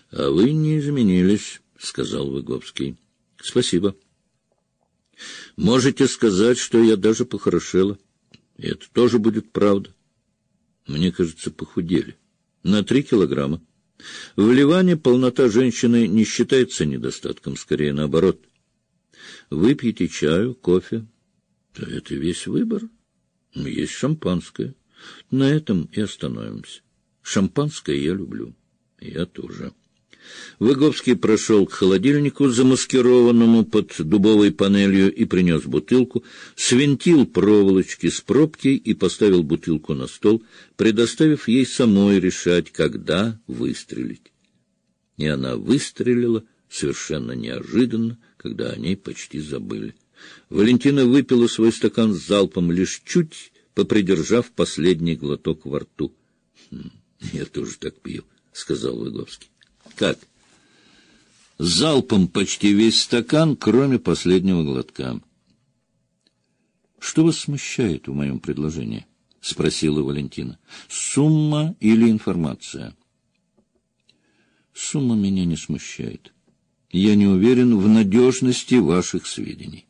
— А вы не изменились, — сказал Выговский. — Спасибо. — Можете сказать, что я даже похорошела. И это тоже будет правда. Мне кажется, похудели. На 3 килограмма. В Ливане полнота женщины не считается недостатком, скорее наоборот. Выпьете чаю, кофе. Да это весь выбор. Есть шампанское. На этом и остановимся. Шампанское я люблю. Я тоже. Выговский прошел к холодильнику, замаскированному под дубовой панелью, и принес бутылку, свинтил проволочки с пробки и поставил бутылку на стол, предоставив ей самой решать, когда выстрелить. И она выстрелила совершенно неожиданно, когда о ней почти забыли. Валентина выпила свой стакан залпом, лишь чуть попридержав последний глоток во рту. — Я тоже так пью, — сказал Выговский. — Как? — Залпом почти весь стакан, кроме последнего глотка. — Что вас смущает в моем предложении? — спросила Валентина. — Сумма или информация? — Сумма меня не смущает. Я не уверен в надежности ваших сведений.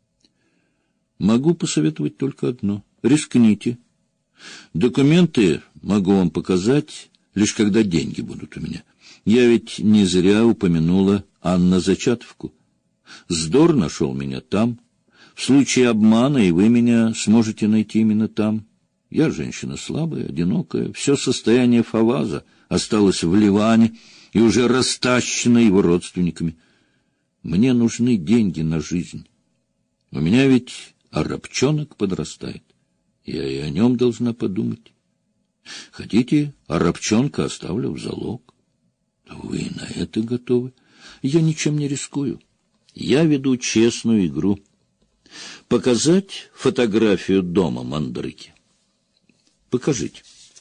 Могу посоветовать только одно. Рискните. Документы могу вам показать, лишь когда деньги будут у меня. Я ведь не зря упомянула Анна Зачатовку. Здор нашел меня там. В случае обмана и вы меня сможете найти именно там. Я женщина слабая, одинокая. Все состояние Фаваза осталось в Ливане и уже растащено его родственниками. Мне нужны деньги на жизнь. У меня ведь арабчонок подрастает. Я и о нем должна подумать. Хотите, арабчонка оставлю в залог? Вы на это готовы? Я ничем не рискую. Я веду честную игру. Показать фотографию дома Мандрыки? Покажите.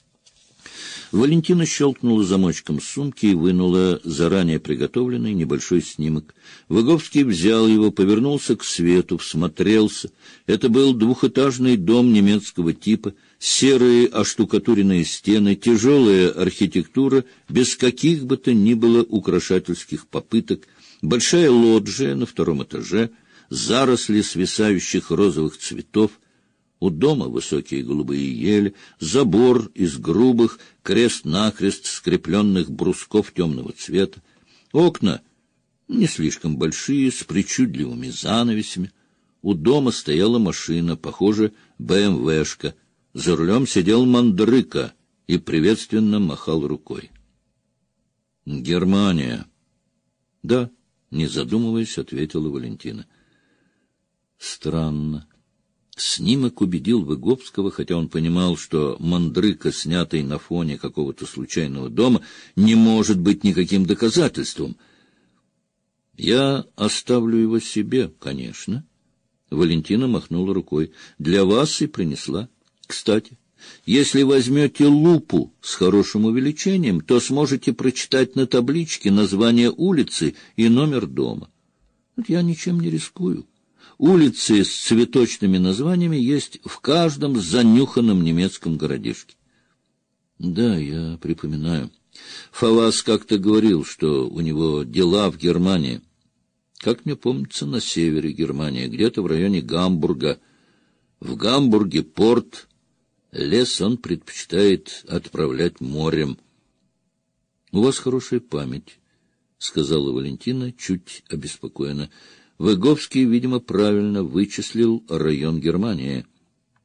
Валентина щелкнула замочком сумки и вынула заранее приготовленный небольшой снимок. Выговский взял его, повернулся к свету, всмотрелся. Это был двухэтажный дом немецкого типа, серые оштукатуренные стены, тяжелая архитектура, без каких бы то ни было украшательских попыток, большая лоджия на 2-м этаже, заросли свисающих розовых цветов. У дома высокие голубые ели, забор из грубых, крест-накрест скрепленных брусков темного цвета. Окна не слишком большие, с причудливыми занавесями. У дома стояла машина, похоже, БМВшка. За рулем сидел Мандрыка и приветственно махал рукой. — Германия. — Да, не задумываясь, ответила Валентина. — Странно. Снимок убедил Выговского, хотя он понимал, что Мандрыка, снятый на фоне какого-то случайного дома, не может быть никаким доказательством. — Я оставлю его себе, конечно. Валентина махнула рукой. — Для вас и принесла. Кстати, если возьмете лупу с хорошим увеличением, то сможете прочитать на табличке название улицы и номер дома. Я ничем не рискую. Улицы с цветочными названиями есть в каждом занюханном немецком городишке. Да, я припоминаю. Фаваз как-то говорил, что у него дела в Германии. Как мне помнится, на севере Германии, где-то в районе Гамбурга. В Гамбурге порт. Лес он предпочитает отправлять морем. — У вас хорошая память, — сказала Валентина, чуть обеспокоенно. Выговский, видимо, правильно вычислил район Германии.